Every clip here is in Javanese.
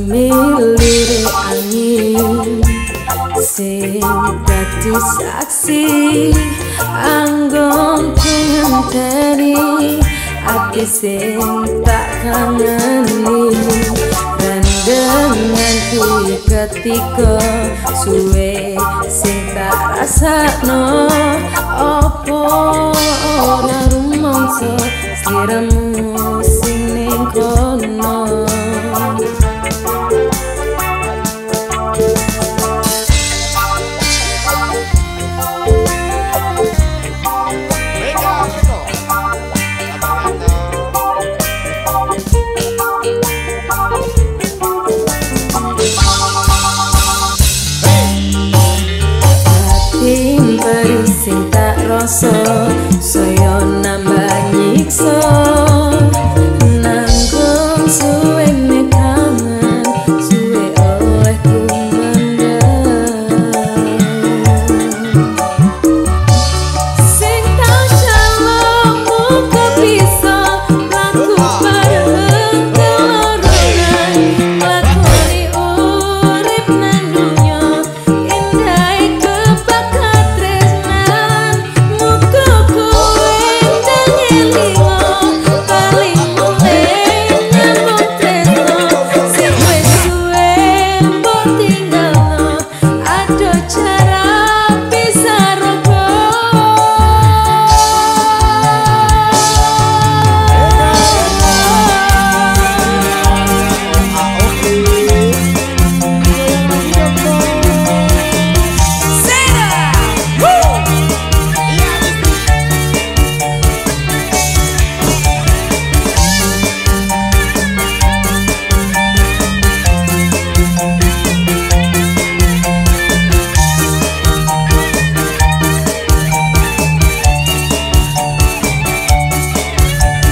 Semilire angin sing dadi saksi anggon ngenteni ati sing tak kangen nganti ketika suwe sing tak rasakno opo ora rumangsa sliramu sing ning kono. Sing tak rasa saya nambah nyiksa nanggung suwe kangen suwe olehku mendem sing tak jalukmu kebisa laku bareng kelorongan lakoni urip nang dunya indah kebakat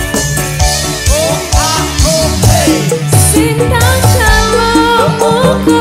Cinta calonmu